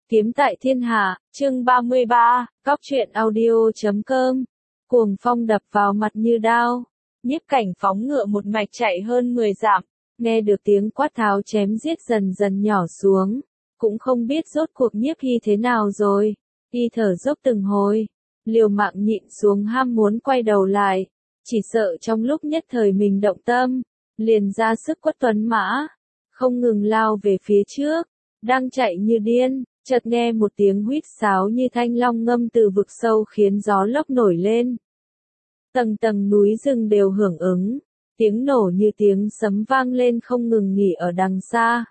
Kiếm tại thiên hạ, chương 33, Cóc truyện audio.com. Cuồng phong đập vào mặt như đao. Nhiếp Cảnh phóng ngựa một mạch chạy hơn 10 dặm, nghe được tiếng quát tháo chém giết dần dần nhỏ xuống. Cũng không biết rốt cuộc Nhiếp Hy thế nào rồi. Y thở dốc từng hồi, liều mạng nhịn xuống ham muốn quay đầu lại. Chỉ sợ trong lúc nhất thời mình động tâm, liền ra sức quất tuấn mã. Không ngừng lao về phía trước, đang chạy như điên. Chợt nghe một tiếng huýt sáo như thanh long ngâm từ vực sâu khiến gió lốc nổi lên. Tầng tầng núi rừng đều hưởng ứng, tiếng nổ như tiếng sấm vang lên không ngừng nghỉ ở đằng xa.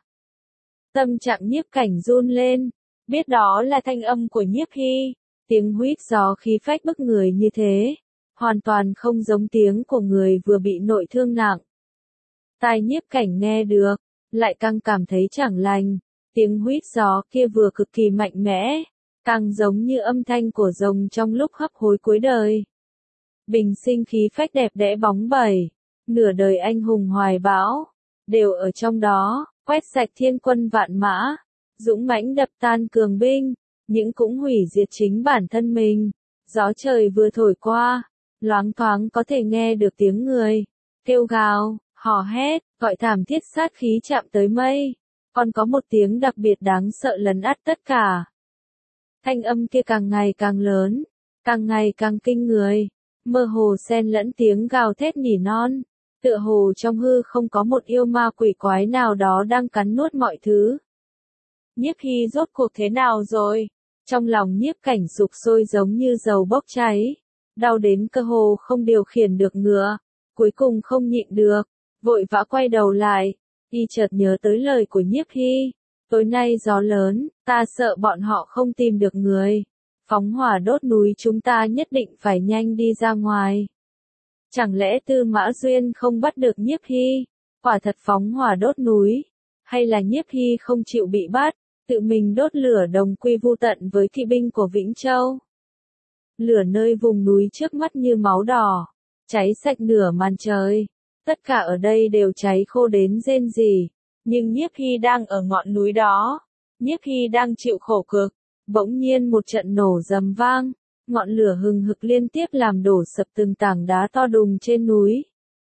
Tâm trạng Nhiếp Cảnh run lên, biết đó là thanh âm của Nhiếp Hy, tiếng huýt gió khí phách bức người như thế, hoàn toàn không giống tiếng của người vừa bị nội thương nặng. Tai Nhiếp Cảnh nghe được, lại càng cảm thấy chẳng lành. Tiếng huýt gió kia vừa cực kỳ mạnh mẽ, càng giống như âm thanh của rồng trong lúc hấp hối cuối đời. Bình sinh khí phách đẹp đẽ bóng bẩy, nửa đời anh hùng hoài bão, đều ở trong đó, quét sạch thiên quân vạn mã, dũng mãnh đập tan cường binh, những cũng hủy diệt chính bản thân mình. Gió trời vừa thổi qua, loáng thoáng có thể nghe được tiếng người kêu gào, hò hét, gọi thảm thiết sát khí chạm tới mây. Còn có một tiếng đặc biệt đáng sợ lấn át tất cả. Thanh âm kia càng ngày càng lớn, càng ngày càng kinh người, mơ hồ xen lẫn tiếng gào thét nỉ non, tựa hồ trong hư không có một yêu ma quỷ quái nào đó đang cắn nuốt mọi thứ. Nhiếp Hy rốt cuộc thế nào rồi? Trong lòng Nhiếp Cảnh sục sôi giống như dầu bốc cháy, đau đến cơ hồ không điều khiển được ngựa, cuối cùng không nhịn được, vội vã quay đầu lại. Y chợt nhớ tới lời của Nhiếp Hy, tối nay gió lớn, ta sợ bọn họ không tìm được người. Phóng hỏa đốt núi chúng ta nhất định phải nhanh đi ra ngoài. Chẳng lẽ Tư Mã Duyên không bắt được Nhiếp Hy, quả thật phóng hỏa đốt núi, hay là Nhiếp Hy không chịu bị bắt, tự mình đốt lửa đồng quy vu tận với kỵ binh của Vĩnh Châu. Lửa nơi vùng núi trước mắt như máu đỏ, cháy sạch nửa màn trời. Tất cả ở đây đều cháy khô đến rên rỉ, nhưng Nhiếp Hy đang ở ngọn núi đó, Nhiếp Hy đang chịu khổ cực, bỗng nhiên một trận nổ rầm vang, ngọn lửa hừng hực liên tiếp làm đổ sập từng tảng đá to đùng trên núi.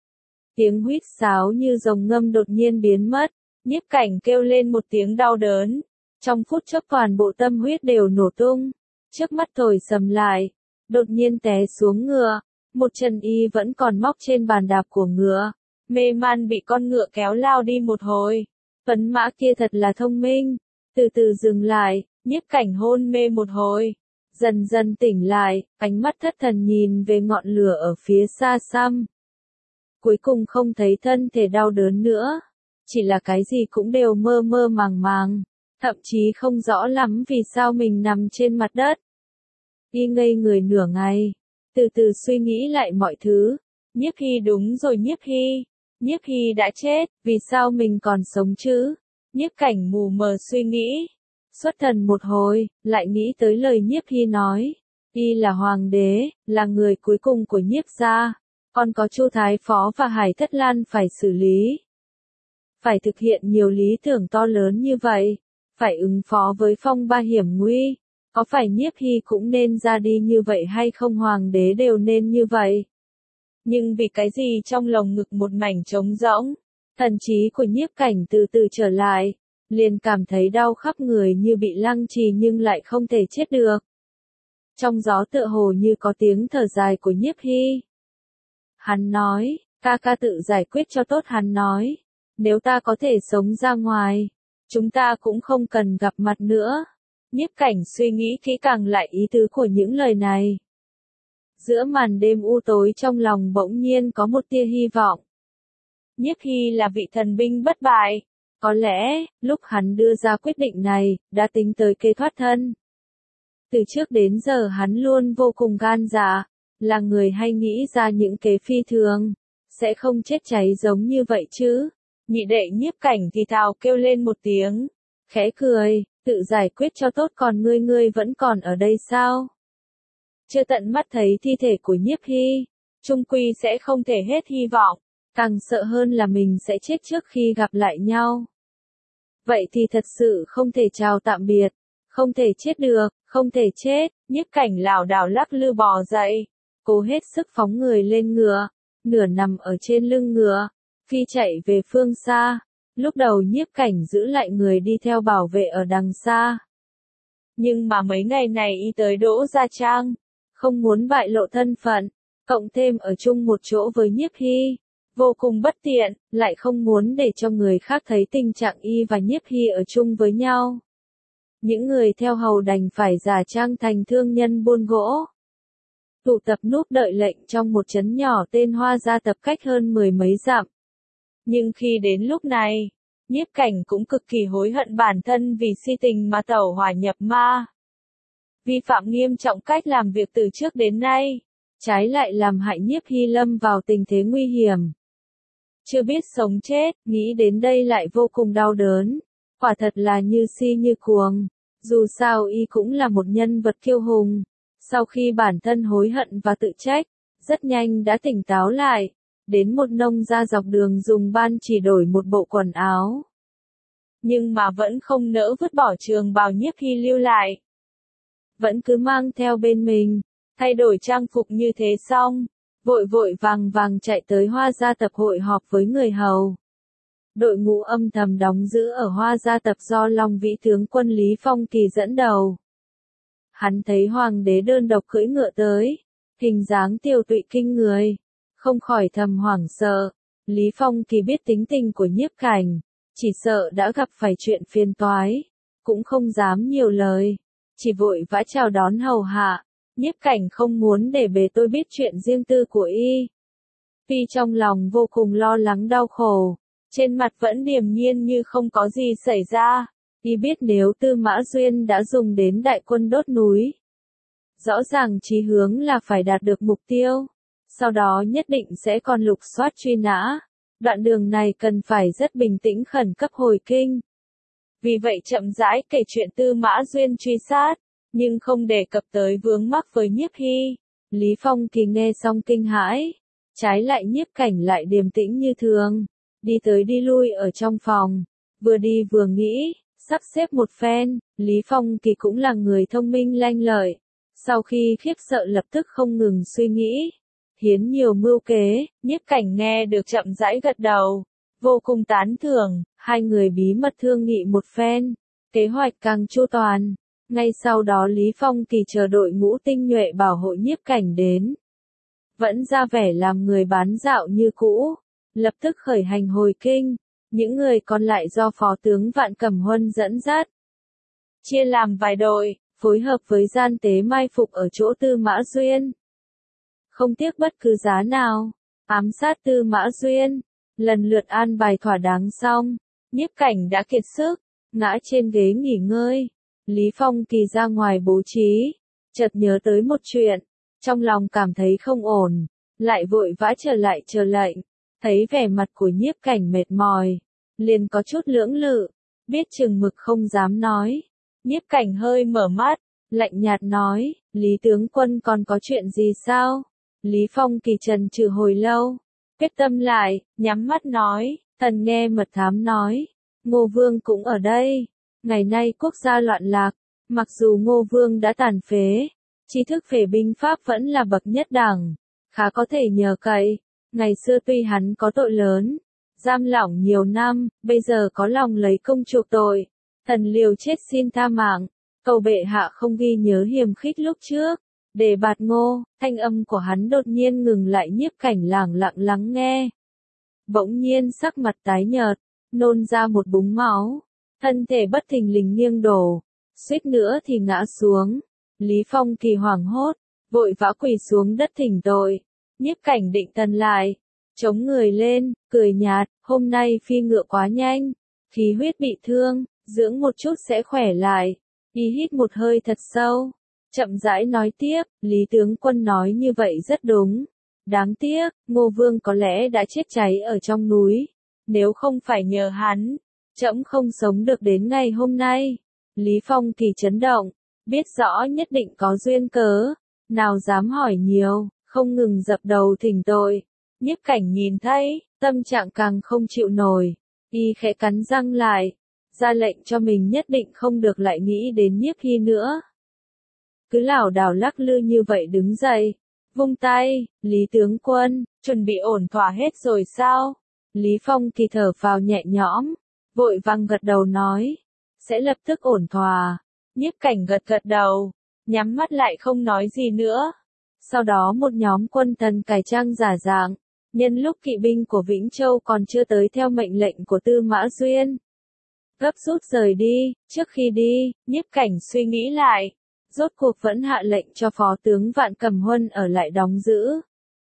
Tiếng huýt sáo như rồng ngâm đột nhiên biến mất, Nhiếp Cảnh kêu lên một tiếng đau đớn, trong phút chốc toàn bộ tâm huyết đều nổ tung, trước mắt thổi sầm lại, đột nhiên té xuống ngựa. Một chân y vẫn còn móc trên bàn đạp của ngựa, mê man bị con ngựa kéo lao đi một hồi. Tuấn mã kia thật là thông minh, từ từ dừng lại, Nhiếp Cảnh hôn mê một hồi, dần dần tỉnh lại, ánh mắt thất thần nhìn về ngọn lửa ở phía xa xăm. Cuối cùng không thấy thân thể đau đớn nữa, chỉ là cái gì cũng đều mơ mơ màng màng, thậm chí không rõ lắm vì sao mình nằm trên mặt đất. Y ngây người nửa ngày. Từ từ suy nghĩ lại mọi thứ, Nhiếp Hy đúng rồi Nhiếp Hy đã chết, vì sao mình còn sống chứ? Nhiếp Cảnh mù mờ suy nghĩ, xuất thần một hồi, lại nghĩ tới lời Nhiếp Hy nói, y là hoàng đế, là người cuối cùng của Nhiếp gia, còn có Chu Thái Phó và Hải Thất Lan phải xử lý. Phải thực hiện nhiều lý tưởng to lớn như vậy, phải ứng phó với phong ba hiểm nguy. Có phải Nhiếp Hy cũng nên ra đi như vậy hay không, hoàng đế đều nên như vậy? Nhưng vì cái gì trong lồng ngực một mảnh trống rỗng, thần trí của Nhiếp Cảnh từ từ trở lại, liền cảm thấy đau khắp người như bị lăng trì nhưng lại không thể chết được. Trong gió tựa hồ như có tiếng thở dài của Nhiếp Hy. Hắn nói, ca ca tự giải quyết cho tốt. Hắn nói, nếu ta có thể sống ra ngoài, chúng ta cũng không cần gặp mặt nữa. Nhiếp Cảnh suy nghĩ kỹ càng lại ý tứ của những lời này. Giữa màn đêm u tối trong lòng bỗng nhiên có một tia hy vọng. Nhiếp Hy là vị thần binh bất bại. Có lẽ, lúc hắn đưa ra quyết định này, đã tính tới kế thoát thân. Từ trước đến giờ hắn luôn vô cùng gan dạ, là người hay nghĩ ra những kế phi thường, sẽ không chết cháy giống như vậy chứ. Nhị đệ Nhiếp Cảnh thì thào kêu lên một tiếng, khẽ cười. Tự giải quyết cho tốt, còn ngươi vẫn còn ở đây sao? Chưa tận mắt thấy thi thể của Nhiếp Hy, chung quy sẽ không thể hết hy vọng, càng sợ hơn là mình sẽ chết trước khi gặp lại nhau. Vậy thì thật sự không thể chào tạm biệt, Không thể chết được, không thể chết, Nhiếp Cảnh lảo đảo lắc lư bò dậy, cố hết sức phóng người lên ngựa, nửa nằm ở trên lưng ngựa, phi chạy về phương xa. Lúc đầu Nhiếp Cảnh giữ lại người đi theo bảo vệ ở đằng xa. Nhưng mà mấy ngày này y tới Đỗ Gia Trang, không muốn bại lộ thân phận, cộng thêm ở chung một chỗ với Nhiếp Hy, vô cùng bất tiện, lại không muốn để cho người khác thấy tình trạng y và Nhiếp Hy ở chung với nhau. Những người theo hầu đành phải giả trang thành thương nhân buôn gỗ. Tụ tập núp đợi lệnh trong một trấn nhỏ tên Hoa Gia Tập cách hơn 10 mấy dặm. Nhưng khi đến lúc này, Nhiếp Cảnh cũng cực kỳ hối hận bản thân vì si tình mà tẩu hỏa nhập ma. Vi phạm nghiêm trọng cách làm việc từ trước đến nay, trái lại làm hại Nhiếp Hy lâm vào tình thế nguy hiểm. Chưa biết sống chết, nghĩ đến đây lại vô cùng đau đớn. Quả thật là như si như cuồng. Dù sao y cũng là một nhân vật kiêu hùng. Sau khi bản thân hối hận và tự trách, rất nhanh đã tỉnh táo lại. Đến một nông gia dọc đường dùng ban chỉ đổi một bộ quần áo. Nhưng mà vẫn không nỡ vứt bỏ trường bào Nhiếp Hy lưu lại. Vẫn cứ mang theo bên mình, thay đổi trang phục như thế xong, vội vội vàng vàng chạy tới Hoa Gia Tập hội họp với người hầu. Đội ngũ âm thầm đóng giữ ở Hoa Gia Tập do Long Vĩ tướng quân Lý Phong Kỳ dẫn đầu. Hắn thấy hoàng đế đơn độc cưỡi ngựa tới, hình dáng tiều tụy kinh người, không khỏi thầm hoảng sợ. Lý Phong Kỳ biết tính tình của Nhiếp Cảnh, chỉ sợ đã gặp phải chuyện phiền toái, cũng không dám nhiều lời, chỉ vội vã chào đón hầu hạ. Nhiếp Cảnh không muốn để bề tôi biết chuyện riêng tư của y. Tuy trong lòng vô cùng lo lắng đau khổ, trên mặt vẫn điềm nhiên như không có gì xảy ra. Y biết nếu Tư Mã Duyên đã dùng đến đại quân đốt núi, rõ ràng chí hướng là phải đạt được mục tiêu, sau đó nhất định sẽ còn lục soát truy nã. Đoạn đường này cần phải rất bình tĩnh khẩn cấp hồi kinh. Vì vậy chậm rãi kể chuyện Tư Mã Duyên truy sát, nhưng không đề cập tới vướng mắc với Nhiếp Hy. Lý Phong Kỳ nghe xong kinh hãi, trái lại Nhiếp Cảnh lại điềm tĩnh như thường, đi tới đi lui ở trong phòng, vừa đi vừa nghĩ, sắp xếp một phen. Lý Phong Kỳ cũng là người thông minh lanh lợi, sau khi khiếp sợ lập tức không ngừng suy nghĩ, hiến nhiều mưu kế. Nhiếp Cảnh nghe được chậm rãi gật đầu, vô cùng tán thưởng. Hai người bí mật thương nghị một phen, kế hoạch càng chu toàn. Ngay sau đó Lý Phong Kỳ chờ đội ngũ tinh nhuệ bảo hộ Nhiếp Cảnh đến, vẫn ra vẻ làm người bán dạo như cũ, lập tức khởi hành hồi kinh. Những người còn lại do Phó tướng Vạn Cẩm Huân dẫn dắt, chia làm vài đội, phối hợp với gian tế mai phục ở chỗ Tư Mã Duyên, không tiếc bất cứ giá nào ám sát Tư Mã Duyên. Lần lượt an bài thỏa đáng xong, Nhiếp Cảnh đã kiệt sức, ngã trên ghế nghỉ ngơi. Lý Phong Kỳ ra ngoài bố trí, chợt nhớ tới một chuyện, trong lòng cảm thấy không ổn, lại vội vã trở lại chờ lệnh. Thấy vẻ mặt của Nhiếp Cảnh mệt mỏi, liền có chút lưỡng lự, biết chừng mực không dám nói. Nhiếp Cảnh hơi mở mắt, lạnh nhạt nói, Lý tướng quân còn có chuyện gì sao? Lý Phong Kỳ trần trừ hồi lâu, quyết tâm lại, nhắm mắt nói, thần nghe mật thám nói, Ngô Vương cũng ở đây. Ngày nay quốc gia loạn lạc, mặc dù Ngô Vương đã tàn phế, tri thức về binh pháp vẫn là bậc nhất đẳng, khá có thể nhờ cậy. Ngày xưa tuy hắn có tội lớn, giam lỏng nhiều năm, bây giờ có lòng lấy công chuộc tội, thần liều chết xin tha mạng, cầu bệ hạ không ghi nhớ hiềm khích lúc trước. Để bạt Ngô. Thanh âm của hắn đột nhiên ngừng lại. Nhiếp Cảnh lẳng lặng lắng nghe, bỗng nhiên sắc mặt tái nhợt, nôn ra một búng máu, thân thể bất thình lình nghiêng đổ, suýt nữa thì ngã xuống. Lý Phong Kỳ hoảng hốt, vội vã quỳ xuống đất thỉnh tội. Nhiếp Cảnh định thần lại, chống người lên, cười nhạt, hôm nay phi ngựa quá nhanh, khí huyết bị thương, dưỡng một chút sẽ khỏe lại. Y hít một hơi thật sâu, chậm rãi nói tiếp, Lý tướng quân nói như vậy rất đúng. Đáng tiếc, Ngô Vương có lẽ đã chết cháy ở trong núi. Nếu không phải nhờ hắn, trẫm không sống được đến ngày hôm nay. Lý Phong Kỳ chấn động, biết rõ nhất định có duyên cớ, nào dám hỏi nhiều, không ngừng dập đầu thỉnh tội. Nhiếp Cảnh nhìn thấy, tâm trạng càng không chịu nổi, y khẽ cắn răng lại, ra lệnh cho mình nhất định không được lại nghĩ đến Nhiếp Hy nữa. Cứ lảo đảo lắc lư như vậy đứng dậy, vung tay, Lý tướng quân, chuẩn bị ổn thỏa hết rồi sao? Lý Phong Kỳ thở phào nhẹ nhõm, vội vàng gật đầu nói, sẽ lập tức ổn thỏa. Nhiếp Cảnh gật gật đầu, nhắm mắt lại không nói gì nữa. Sau đó một nhóm quân thần cải trang giả dạng, nhân lúc kỵ binh của Vĩnh Châu còn chưa tới theo mệnh lệnh của Tư Mã Duyên, gấp rút rời đi. Trước khi đi, Nhiếp Cảnh suy nghĩ lại, rốt cuộc vẫn hạ lệnh cho phó tướng Vạn Cẩm Huân ở lại đóng giữ,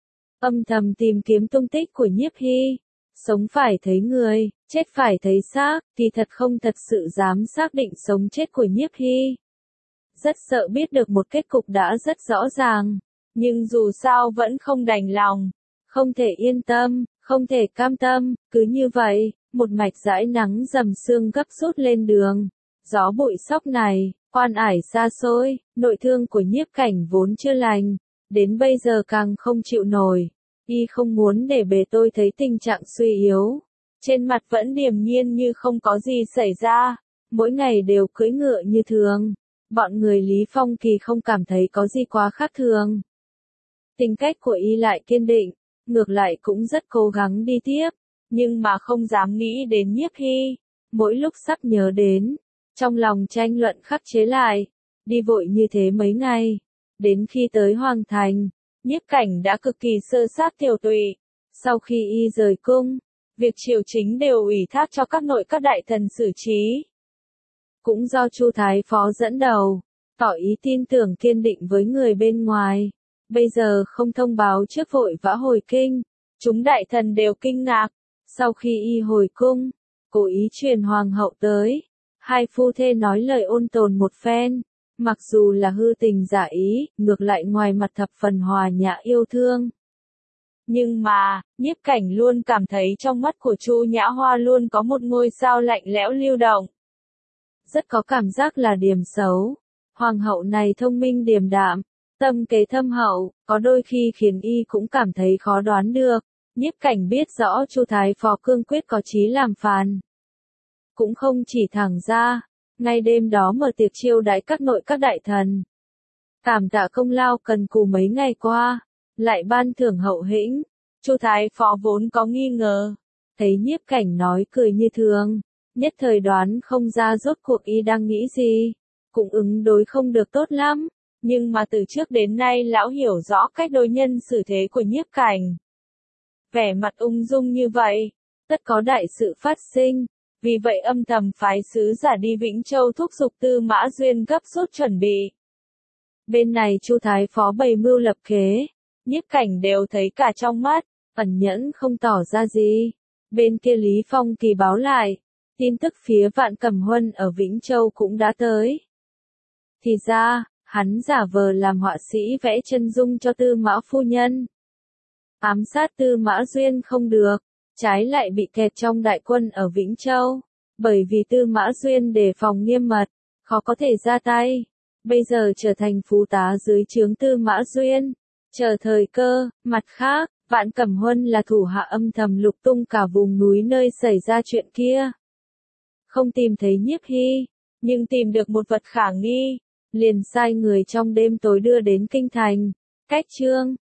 âm thầm tìm kiếm tung tích của Nhiếp Hy. Sống phải thấy người, chết phải thấy xác, thì thật không thật sự dám xác định sống chết của Nhiếp Hy. Rất sợ biết được một kết cục đã rất rõ ràng, nhưng dù sao vẫn không đành lòng, không thể yên tâm, không thể cam tâm. Cứ như vậy, một mạch dãi nắng rằm sương gấp rút lên đường, gió bụi sóc này, quan ải xa xôi, nội thương của Nhiếp Cảnh vốn chưa lành, đến bây giờ càng không chịu nổi. Y không muốn để bề tôi thấy tình trạng suy yếu, trên mặt vẫn điềm nhiên như không có gì xảy ra, mỗi ngày đều cưỡi ngựa như thường. Bọn người Lý Phong Kỳ không cảm thấy có gì quá khác thường. Tính cách của Y lại kiên định, ngược lại cũng rất cố gắng đi tiếp, nhưng mà không dám nghĩ đến Nhiếp Hy. Mỗi lúc sắp nhớ đến, trong lòng tranh luận khắc chế lại, đi vội như thế mấy ngày, đến khi tới Hoàng Thành, Nhiếp Cảnh đã cực kỳ sơ sát tiểu tụy. Sau khi Y rời cung, việc triều chính đều ủy thác cho các nội các đại thần xử trí. Cũng do Chu Thái Phó dẫn đầu, tỏ ý tin tưởng kiên định với người bên ngoài. Bây giờ không thông báo trước vội vã hồi kinh, chúng đại thần đều kinh ngạc. Sau khi Y hồi cung, cố ý truyền hoàng hậu tới, hai phu thê nói lời ôn tồn một phen. Mặc dù là hư tình giả ý, ngược lại ngoài mặt thập phần hòa nhã yêu thương. Nhưng mà, Nhiếp Cảnh luôn cảm thấy trong mắt của Chu Nhã Hoa luôn có một ngôi sao lạnh lẽo lưu động. Rất có cảm giác là điểm xấu. Hoàng hậu này thông minh điềm đạm, tâm kế thâm hậu, có đôi khi khiến Y cũng cảm thấy khó đoán được. Nhiếp Cảnh biết rõ Chu Thái Phó cương quyết có chí làm phàn. Cũng không chỉ thẳng ra, ngay đêm đó mở tiệc chiêu đãi các nội các đại thần. Cảm tạ công lao cần cù mấy ngày qua, lại ban thưởng hậu hĩnh. Chu Thái Phó vốn có nghi ngờ, thấy Nhiếp Cảnh nói cười như thường, nhất thời đoán không ra rốt cuộc Y đang nghĩ gì, cũng ứng đối không được tốt lắm, nhưng mà từ trước đến nay lão hiểu rõ cách đối nhân xử thế của Nhiếp Cảnh. Vẻ mặt ung dung như vậy, tất có đại sự phát sinh, vì vậy âm thầm phái sứ giả đi Vĩnh Châu thúc giục Tư Mã Duyên gấp rút chuẩn bị. Bên này Chu Thái Phó bày mưu lập kế, Nhiếp Cảnh đều thấy cả trong mắt, ẩn nhẫn không tỏ ra gì. Bên kia Lý Phong Kỳ báo lại, tin tức phía Vạn Cẩm Huân ở Vĩnh Châu cũng đã tới. Thì ra, hắn giả vờ làm họa sĩ vẽ chân dung cho Tư Mã phu nhân. Ám sát Tư Mã Duyên không được, trái lại bị kẹt trong đại quân ở Vĩnh Châu, bởi vì Tư Mã Duyên đề phòng nghiêm mật, khó có thể ra tay. Bây giờ trở thành phú tá dưới trướng Tư Mã Duyên, chờ thời cơ. Mặt khác, Vạn Cẩm Huân là thủ hạ âm thầm lục tung cả vùng núi nơi xảy ra chuyện kia. Không tìm thấy Nhiếp Hy, nhưng tìm được một vật khả nghi, liền sai người trong đêm tối đưa đến kinh thành. Cách chương